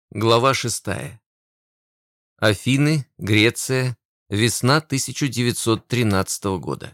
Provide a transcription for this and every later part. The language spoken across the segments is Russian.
Глава 6. Афины, Греция, весна 1913 года.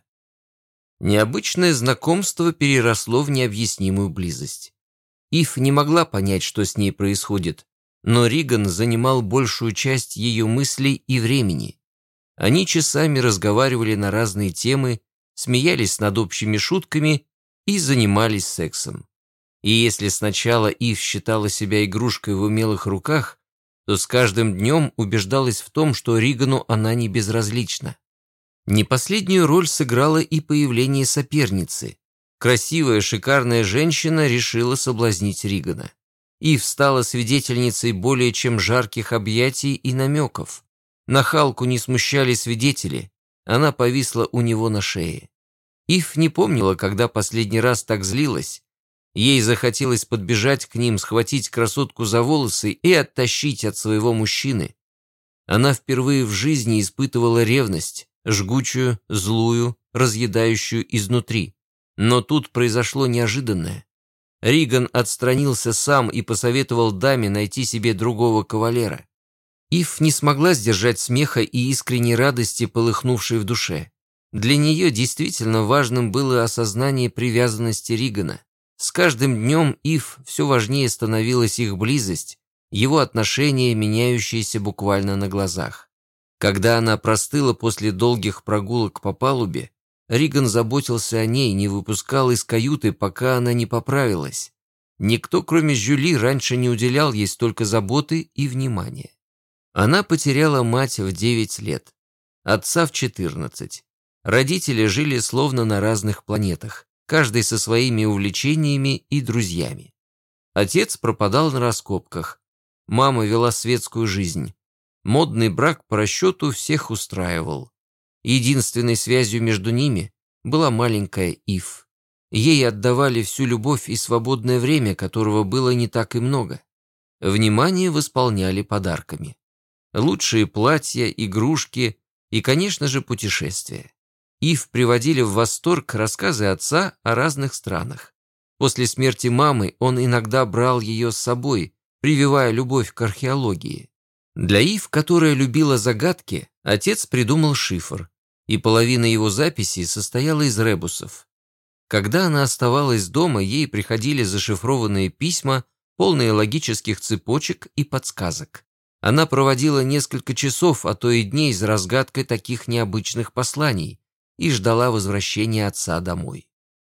Необычное знакомство переросло в необъяснимую близость. Ив не могла понять, что с ней происходит, но Риган занимал большую часть ее мыслей и времени. Они часами разговаривали на разные темы, смеялись над общими шутками и занимались сексом. И если сначала Ив считала себя игрушкой в умелых руках, то с каждым днем убеждалась в том, что Ригану она не безразлична. Не последнюю роль сыграло и появление соперницы. Красивая, шикарная женщина решила соблазнить Ригана. Ив стала свидетельницей более чем жарких объятий и намеков. Нахалку не смущали свидетели, она повисла у него на шее. Ив не помнила, когда последний раз так злилась. Ей захотелось подбежать к ним, схватить красотку за волосы и оттащить от своего мужчины. Она впервые в жизни испытывала ревность, жгучую, злую, разъедающую изнутри. Но тут произошло неожиданное. Риган отстранился сам и посоветовал даме найти себе другого кавалера. Ив не смогла сдержать смеха и искренней радости, полыхнувшей в душе. Для нее действительно важным было осознание привязанности Ригана. С каждым днем Ив все важнее становилась их близость, его отношения, меняющиеся буквально на глазах. Когда она простыла после долгих прогулок по палубе, Риган заботился о ней, не выпускал из каюты, пока она не поправилась. Никто, кроме Жюли, раньше не уделял ей столько заботы и внимания. Она потеряла мать в 9 лет, отца в 14. Родители жили словно на разных планетах, каждый со своими увлечениями и друзьями. Отец пропадал на раскопках, мама вела светскую жизнь. Модный брак по расчету всех устраивал. Единственной связью между ними была маленькая Ив. Ей отдавали всю любовь и свободное время, которого было не так и много. Внимание восполняли подарками. Лучшие платья, игрушки и, конечно же, путешествия. Ив приводили в восторг рассказы отца о разных странах. После смерти мамы он иногда брал ее с собой, прививая любовь к археологии. Для Ив, которая любила загадки, отец придумал шифр, и половина его записей состояла из ребусов. Когда она оставалась дома, ей приходили зашифрованные письма, полные логических цепочек и подсказок. Она проводила несколько часов, а то и дней за разгадкой таких необычных посланий и ждала возвращения отца домой.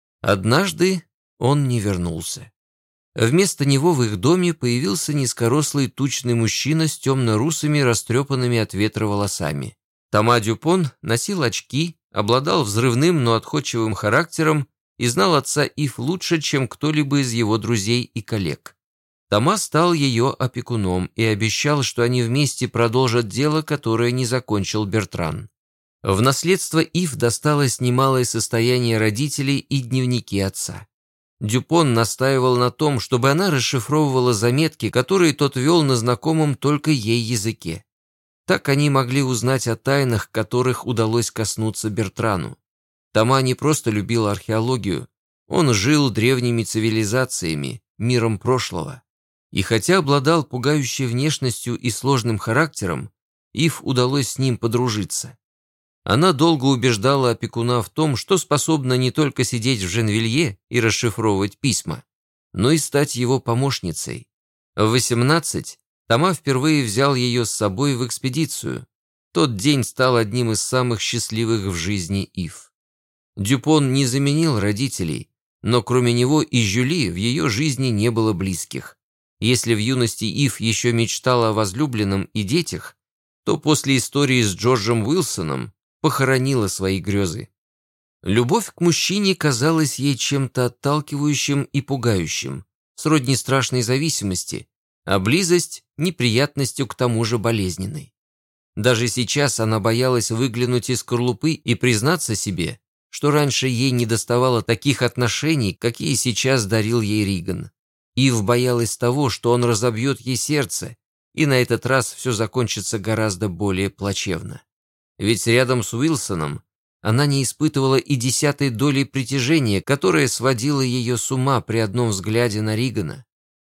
Однажды он не вернулся. Вместо него в их доме появился низкорослый тучный мужчина с темно-русыми, растрепанными от ветра волосами. Тома Дюпон носил очки, обладал взрывным, но отходчивым характером и знал отца Ив лучше, чем кто-либо из его друзей и коллег. Тома стал ее опекуном и обещал, что они вместе продолжат дело, которое не закончил Бертран. В наследство Ив досталось немалое состояние родителей и дневники отца. Дюпон настаивал на том, чтобы она расшифровывала заметки, которые тот вел на знакомом только ей языке. Так они могли узнать о тайнах, которых удалось коснуться Бертрану. Тома не просто любил археологию, он жил древними цивилизациями, миром прошлого. И хотя обладал пугающей внешностью и сложным характером, Ив удалось с ним подружиться. Она долго убеждала опекуна в том, что способна не только сидеть в Женвилье и расшифровывать письма, но и стать его помощницей. В 18 Тома впервые взял ее с собой в экспедицию. Тот день стал одним из самых счастливых в жизни Ив. Дюпон не заменил родителей, но кроме него и Жюли в ее жизни не было близких. Если в юности Ив еще мечтала о возлюбленном и детях, то после истории с Джорджем Уилсоном похоронила свои грезы. Любовь к мужчине казалась ей чем-то отталкивающим и пугающим, сродни страшной зависимости, а близость – неприятностью к тому же болезненной. Даже сейчас она боялась выглянуть из скорлупы и признаться себе, что раньше ей недоставало таких отношений, какие сейчас дарил ей Риган. Ив боялась того, что он разобьет ей сердце, и на этот раз все закончится гораздо более плачевно. Ведь рядом с Уилсоном она не испытывала и 10-й доли притяжения, которое сводило ее с ума при одном взгляде на Ригана.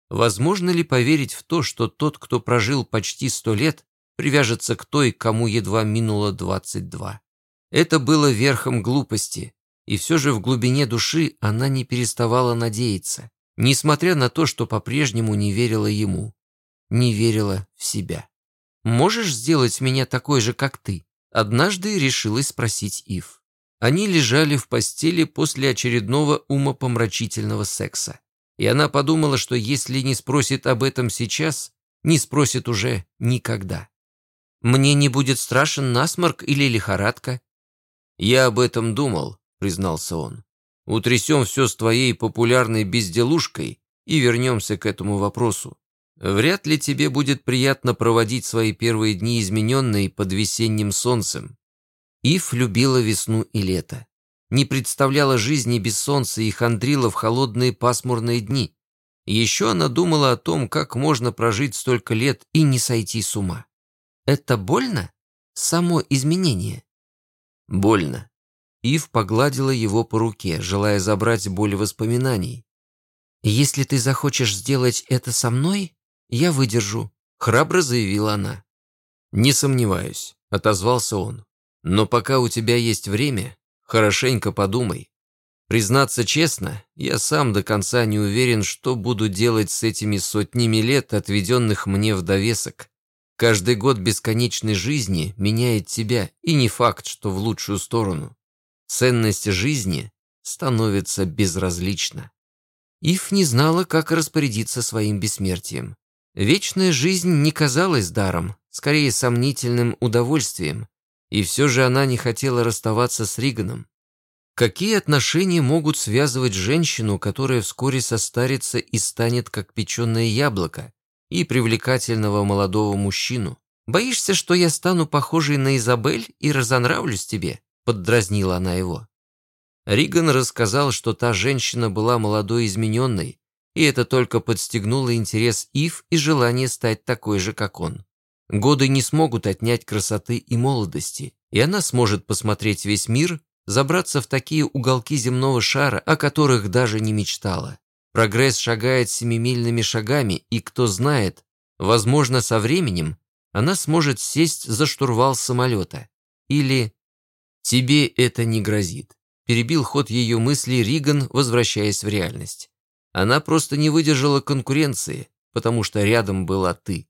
Возможно ли поверить в то, что тот, кто прожил почти 100 лет, привяжется к той, кому едва минуло 22? Это было верхом глупости, и все же в глубине души она не переставала надеяться, несмотря на то, что по-прежнему не верила ему, не верила в себя. «Можешь сделать меня такой же, как ты?» Однажды решилась спросить Ив. Они лежали в постели после очередного умопомрачительного секса. И она подумала, что если не спросит об этом сейчас, не спросит уже никогда. «Мне не будет страшен насморк или лихорадка?» «Я об этом думал», — признался он. «Утрясем все с твоей популярной безделушкой и вернемся к этому вопросу. Вряд ли тебе будет приятно проводить свои первые дни измененной под весенним солнцем». Ив любила весну и лето. Не представляла жизни без солнца и хандрила в холодные пасмурные дни. Еще она думала о том, как можно прожить столько лет и не сойти с ума. «Это больно? Само изменение?» «Больно». Ив погладила его по руке, желая забрать боль воспоминаний. «Если ты захочешь сделать это со мной, я выдержу», — храбро заявила она. «Не сомневаюсь», — отозвался он. «Но пока у тебя есть время, хорошенько подумай. Признаться честно, я сам до конца не уверен, что буду делать с этими сотнями лет, отведенных мне в довесок. Каждый год бесконечной жизни меняет тебя, и не факт, что в лучшую сторону. Ценность жизни становится безразлична». Ив не знала, как распорядиться своим бессмертием. Вечная жизнь не казалась даром, скорее сомнительным удовольствием, и все же она не хотела расставаться с Риганом. Какие отношения могут связывать женщину, которая вскоре состарится и станет как печеное яблоко, и привлекательного молодого мужчину? «Боишься, что я стану похожей на Изабель и разонравлюсь тебе?» — поддразнила она его. Риган рассказал, что та женщина была молодой и измененной, и это только подстегнуло интерес Ив и желание стать такой же, как он. Годы не смогут отнять красоты и молодости, и она сможет посмотреть весь мир, забраться в такие уголки земного шара, о которых даже не мечтала. Прогресс шагает семимильными шагами, и кто знает, возможно, со временем она сможет сесть за штурвал самолета. Или «тебе это не грозит», перебил ход ее мыслей Риган, возвращаясь в реальность. Она просто не выдержала конкуренции, потому что рядом была ты.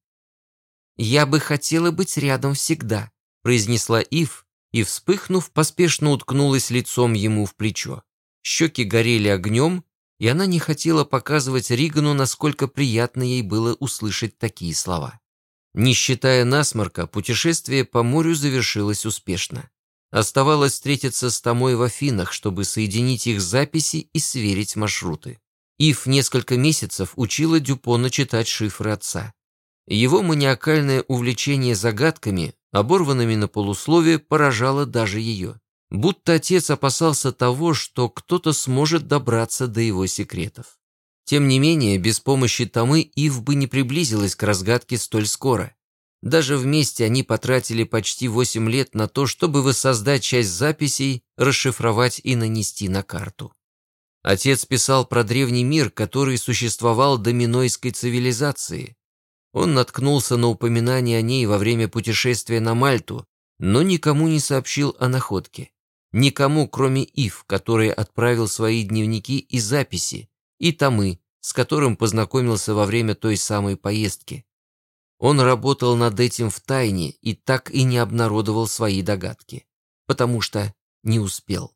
«Я бы хотела быть рядом всегда», произнесла Ив, и, вспыхнув, поспешно уткнулась лицом ему в плечо. Щеки горели огнем, и она не хотела показывать Ригану, насколько приятно ей было услышать такие слова. Не считая насморка, путешествие по морю завершилось успешно. Оставалось встретиться с Томой в Афинах, чтобы соединить их записи и сверить маршруты. Ив несколько месяцев учила Дюпона читать шифры отца. Его маниакальное увлечение загадками, оборванными на полусловие, поражало даже ее. Будто отец опасался того, что кто-то сможет добраться до его секретов. Тем не менее, без помощи Томы Ив бы не приблизилась к разгадке столь скоро. Даже вместе они потратили почти 8 лет на то, чтобы воссоздать часть записей, расшифровать и нанести на карту. Отец писал про древний мир, который существовал до минойской цивилизации. Он наткнулся на упоминание о ней во время путешествия на Мальту, но никому не сообщил о находке. Никому, кроме Ив, который отправил свои дневники и записи, и Томы, с которым познакомился во время той самой поездки. Он работал над этим втайне и так и не обнародовал свои догадки, потому что не успел.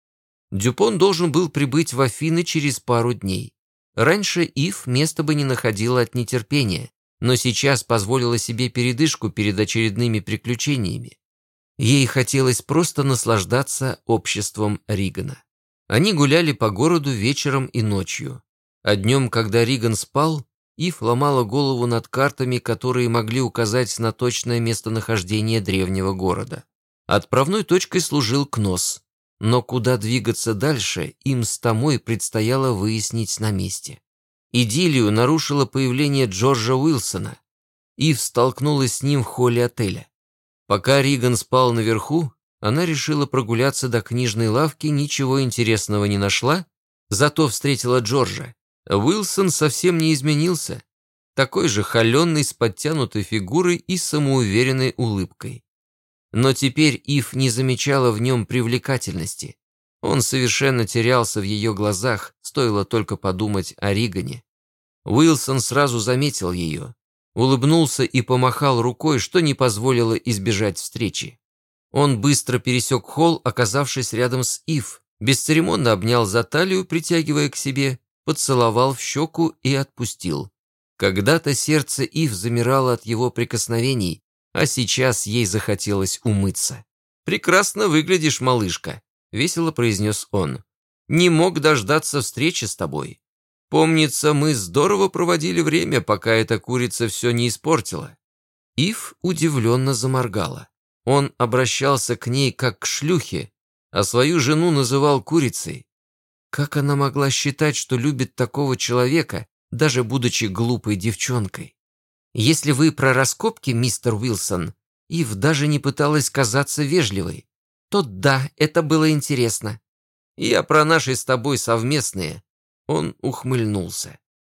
Дюпон должен был прибыть в Афины через пару дней. Раньше Ив места бы не находила от нетерпения, но сейчас позволила себе передышку перед очередными приключениями. Ей хотелось просто наслаждаться обществом Ригана. Они гуляли по городу вечером и ночью. А днем, когда Риган спал, Ив ломала голову над картами, которые могли указать на точное местонахождение древнего города. Отправной точкой служил Кнос, но куда двигаться дальше, им с Томой предстояло выяснить на месте. Идиллию нарушило появление Джорджа Уилсона. Ив столкнулась с ним в холле отеля. Пока Риган спал наверху, она решила прогуляться до книжной лавки, ничего интересного не нашла, зато встретила Джорджа. Уилсон совсем не изменился, такой же холеный, с подтянутой фигурой и самоуверенной улыбкой. Но теперь Ив не замечала в нем привлекательности. Он совершенно терялся в ее глазах, стоило только подумать о Ригане. Уилсон сразу заметил ее, улыбнулся и помахал рукой, что не позволило избежать встречи. Он быстро пересек холл, оказавшись рядом с Ив, бесцеремонно обнял за талию, притягивая к себе, поцеловал в щеку и отпустил. Когда-то сердце Ив замирало от его прикосновений, а сейчас ей захотелось умыться. «Прекрасно выглядишь, малышка», — весело произнес он. «Не мог дождаться встречи с тобой. Помнится, мы здорово проводили время, пока эта курица все не испортила». Ив удивленно заморгала. Он обращался к ней как к шлюхе, а свою жену называл курицей. Как она могла считать, что любит такого человека, даже будучи глупой девчонкой? Если вы про раскопки, мистер Уилсон, Ив даже не пыталась казаться вежливой, то да, это было интересно. Я про наши с тобой совместные. Он ухмыльнулся.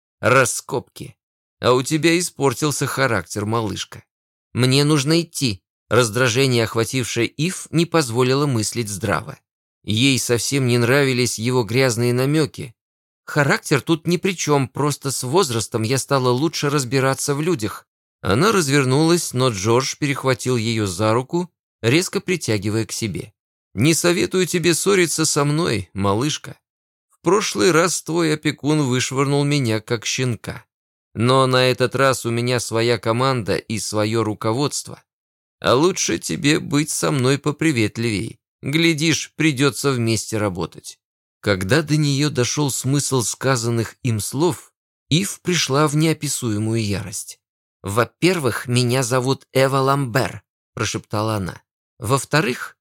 Раскопки. А у тебя испортился характер, малышка. Мне нужно идти. Раздражение, охватившее Ив, не позволило мыслить здраво. Ей совсем не нравились его грязные намеки. Характер тут ни при чем, просто с возрастом я стала лучше разбираться в людях. Она развернулась, но Джордж перехватил ее за руку, резко притягивая к себе. «Не советую тебе ссориться со мной, малышка. В прошлый раз твой опекун вышвырнул меня как щенка. Но на этот раз у меня своя команда и свое руководство. А лучше тебе быть со мной поприветливей. Глядишь, придется вместе работать». Когда до нее дошел смысл сказанных им слов, Ив пришла в неописуемую ярость. «Во-первых, меня зовут Эва Ламбер», – прошептала она. «Во-вторых,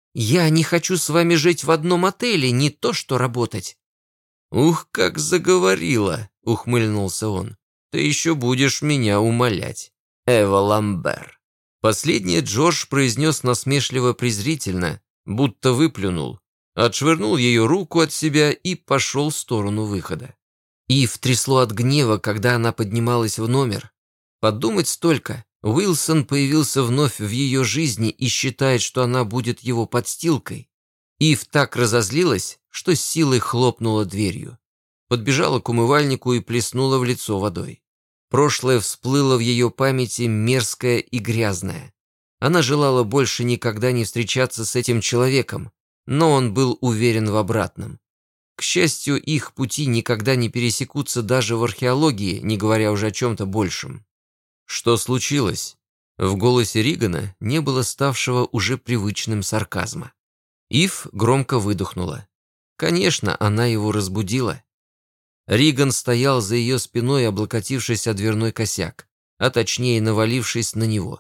я не хочу с вами жить в одном отеле, не то что работать». «Ух, как заговорила», – ухмыльнулся он. «Ты еще будешь меня умолять, Эва Ламбер». Последнее Джордж произнес насмешливо-презрительно, будто выплюнул, отшвырнул ее руку от себя и пошел в сторону выхода. Ив трясло от гнева, когда она поднималась в номер. Подумать только, Уилсон появился вновь в ее жизни и считает, что она будет его подстилкой. Ив так разозлилась, что с силой хлопнула дверью. Подбежала к умывальнику и плеснула в лицо водой. Прошлое всплыло в ее памяти мерзкое и грязное. Она желала больше никогда не встречаться с этим человеком, но он был уверен в обратном. К счастью, их пути никогда не пересекутся даже в археологии, не говоря уже о чем-то большем. Что случилось? В голосе Ригана не было ставшего уже привычным сарказма. Ив громко выдохнула. Конечно, она его разбудила. Риган стоял за ее спиной, облокотившись о дверной косяк, а точнее навалившись на него.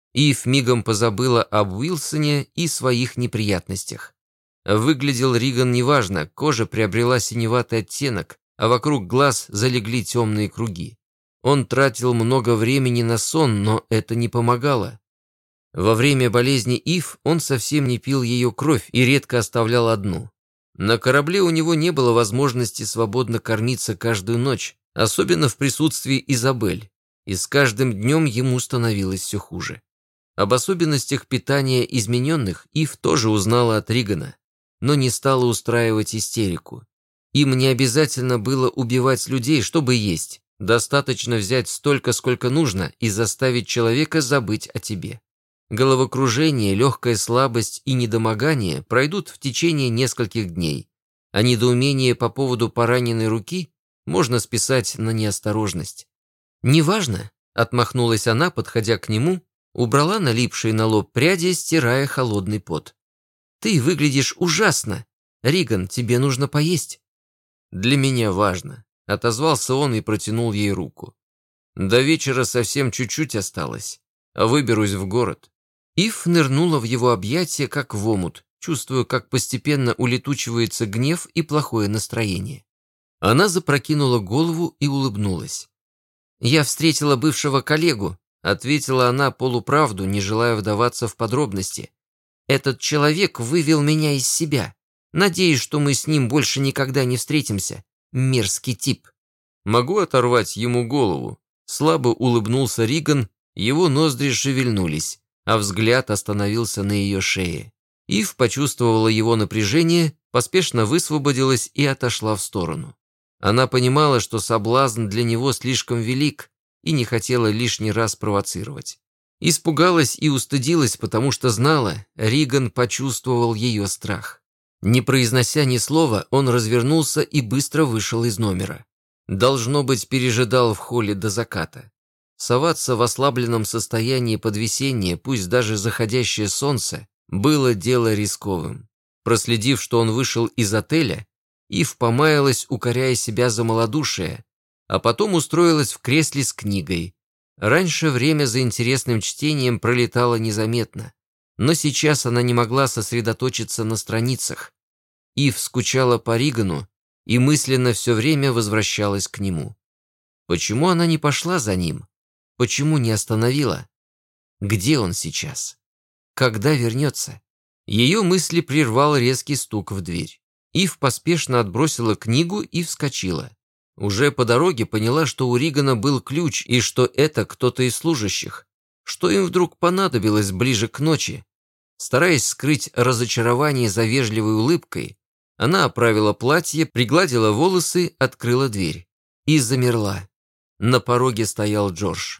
Ив мигом позабыла об Уилсоне и своих неприятностях. Выглядел Риган неважно, кожа приобрела синеватый оттенок, а вокруг глаз залегли темные круги. Он тратил много времени на сон, но это не помогало. Во время болезни Ив он совсем не пил ее кровь и редко оставлял одну. На корабле у него не было возможности свободно кормиться каждую ночь, особенно в присутствии Изабель, и с каждым днем ему становилось все хуже. Об особенностях питания измененных Ив тоже узнала от Ригана, но не стала устраивать истерику. Им не обязательно было убивать людей, чтобы есть. Достаточно взять столько, сколько нужно, и заставить человека забыть о тебе. Головокружение, легкая слабость и недомогание пройдут в течение нескольких дней, а недоумение по поводу пораненной руки можно списать на неосторожность. «Неважно», — отмахнулась она, подходя к нему, убрала налипшие на лоб пряди, стирая холодный пот. «Ты выглядишь ужасно. Риган, тебе нужно поесть». «Для меня важно», — отозвался он и протянул ей руку. «До вечера совсем чуть-чуть осталось, а выберусь в город». Ив нырнула в его объятия, как в омут, чувствуя, как постепенно улетучивается гнев и плохое настроение. Она запрокинула голову и улыбнулась. «Я встретила бывшего коллегу», — ответила она полуправду, не желая вдаваться в подробности. «Этот человек вывел меня из себя. Надеюсь, что мы с ним больше никогда не встретимся. Мерзкий тип». Могу оторвать ему голову». Слабо улыбнулся Риган, его ноздри шевельнулись, а взгляд остановился на ее шее. Ив почувствовала его напряжение, поспешно высвободилась и отошла в сторону. Она понимала, что соблазн для него слишком велик, и не хотела лишний раз провоцировать. Испугалась и устыдилась, потому что знала, Риган почувствовал ее страх. Не произнося ни слова, он развернулся и быстро вышел из номера. Должно быть, пережидал в холле до заката. Соваться в ослабленном состоянии под весеннее, пусть даже заходящее солнце, было дело рисковым. Проследив, что он вышел из отеля, Ив помаялась, укоряя себя за малодушие, а потом устроилась в кресле с книгой. Раньше время за интересным чтением пролетало незаметно, но сейчас она не могла сосредоточиться на страницах. Ив скучала по Ригану и мысленно все время возвращалась к нему. Почему она не пошла за ним? Почему не остановила? Где он сейчас? Когда вернется? Ее мысли прервал резкий стук в дверь. Ив поспешно отбросила книгу и вскочила. Уже по дороге поняла, что у Ригана был ключ и что это кто-то из служащих. Что им вдруг понадобилось ближе к ночи? Стараясь скрыть разочарование за вежливой улыбкой, она оправила платье, пригладила волосы, открыла дверь. И замерла. На пороге стоял Джордж.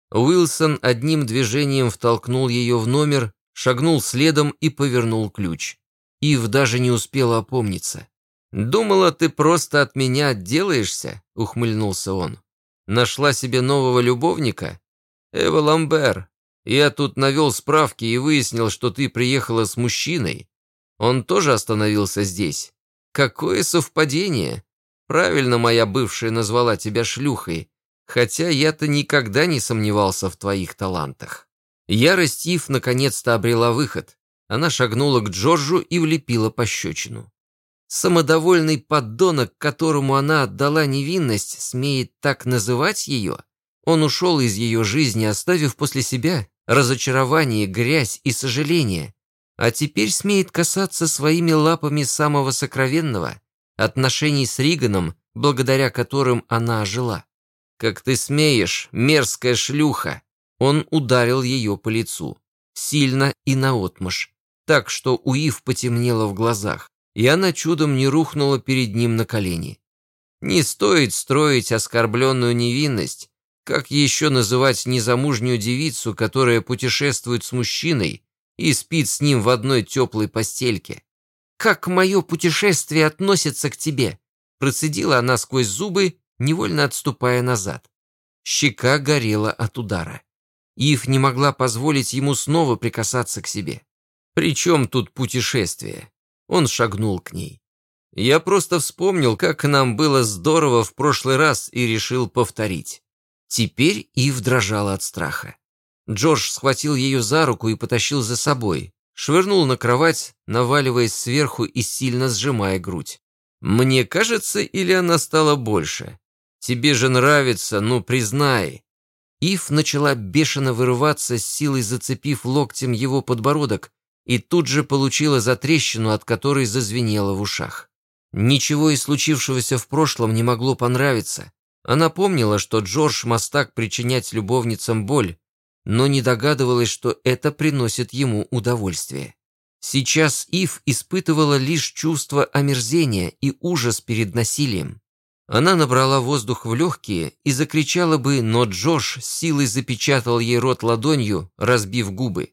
Уилсон одним движением втолкнул ее в номер, шагнул следом и повернул ключ. Ив даже не успела опомниться. «Думала, ты просто от меня отделаешься?» — ухмыльнулся он. «Нашла себе нового любовника? Эва Ламбер. Я тут навел справки и выяснил, что ты приехала с мужчиной. Он тоже остановился здесь. Какое совпадение! Правильно моя бывшая назвала тебя шлюхой, хотя я-то никогда не сомневался в твоих талантах». Ярость Ив наконец-то обрела выход. Она шагнула к Джорджу и влепила пощечину. Самодовольный подонок, которому она отдала невинность, смеет так называть ее? Он ушел из ее жизни, оставив после себя разочарование, грязь и сожаление, а теперь смеет касаться своими лапами самого сокровенного, отношений с Риганом, благодаря которым она ожила. «Как ты смеешь, мерзкая шлюха!» Он ударил ее по лицу, сильно и наотмашь, так что у Ив потемнело в глазах, и она чудом не рухнула перед ним на колени. Не стоит строить оскорбленную невинность, как еще называть незамужнюю девицу, которая путешествует с мужчиной и спит с ним в одной теплой постельке. «Как мое путешествие относится к тебе?» Процедила она сквозь зубы, невольно отступая назад. Щека горела от удара. Ив не могла позволить ему снова прикасаться к себе. «При чем тут путешествие?» Он шагнул к ней. «Я просто вспомнил, как нам было здорово в прошлый раз и решил повторить». Теперь Ив дрожала от страха. Джордж схватил ее за руку и потащил за собой, швырнул на кровать, наваливаясь сверху и сильно сжимая грудь. «Мне кажется, или она стала больше? Тебе же нравится, ну признай». Ив начала бешено вырываться, с силой зацепив локтем его подбородок, и тут же получила затрещину, от которой зазвенело в ушах. Ничего из случившегося в прошлом не могло понравиться. Она помнила, что Джордж мастак причинять любовницам боль, но не догадывалась, что это приносит ему удовольствие. Сейчас Ив испытывала лишь чувство омерзения и ужас перед насилием. Она набрала воздух в легкие и закричала бы, но Джордж с силой запечатал ей рот ладонью, разбив губы.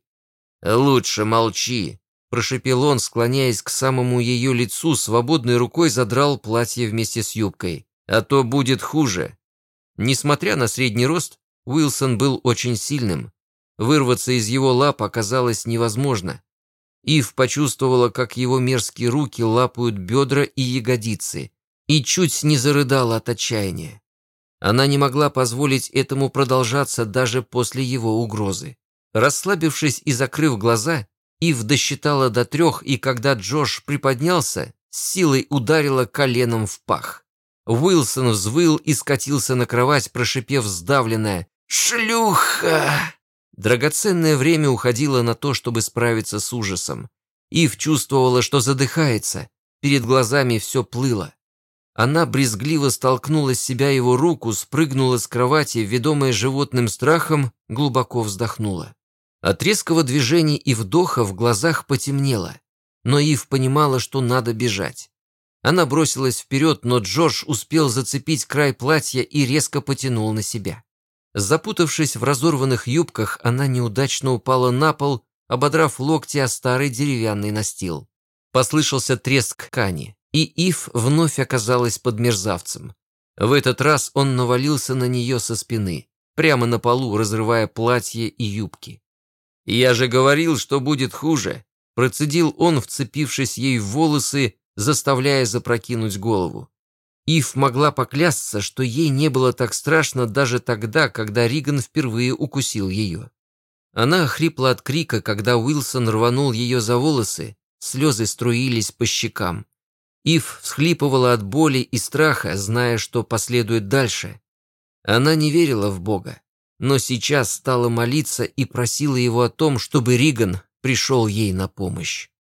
«Лучше молчи», – прошепел он, склоняясь к самому ее лицу, свободной рукой задрал платье вместе с юбкой. «А то будет хуже». Несмотря на средний рост, Уилсон был очень сильным. Вырваться из его лап оказалось невозможно. Ив почувствовала, как его мерзкие руки лапают бедра и ягодицы, и чуть не зарыдала от отчаяния. Она не могла позволить этому продолжаться даже после его угрозы. Расслабившись и закрыв глаза, Ив досчитала до 3, и когда Джош приподнялся, с силой ударила коленом в пах. Уилсон взвыл и скатился на кровать, прошипев сдавленное «Шлюха!». Драгоценное время уходило на то, чтобы справиться с ужасом. Ив чувствовала, что задыхается, перед глазами все плыло. Она брезгливо столкнула с себя его руку, спрыгнула с кровати, ведомая животным страхом, глубоко вздохнула. От резкого движения и вдоха в глазах потемнело, но Ив понимала, что надо бежать. Она бросилась вперед, но Джордж успел зацепить край платья и резко потянул на себя. Запутавшись в разорванных юбках, она неудачно упала на пол, ободрав локти о старый деревянный настил. Послышался треск ткани, и Ив вновь оказалась под мерзавцем. В этот раз он навалился на нее со спины, прямо на полу, разрывая платье и юбки. «Я же говорил, что будет хуже», – процедил он, вцепившись ей в волосы, заставляя запрокинуть голову. Ив могла поклясться, что ей не было так страшно даже тогда, когда Риган впервые укусил ее. Она охрипла от крика, когда Уилсон рванул ее за волосы, слезы струились по щекам. Ив всхлипывала от боли и страха, зная, что последует дальше. Она не верила в Бога, но сейчас стала молиться и просила его о том, чтобы Риган пришел ей на помощь.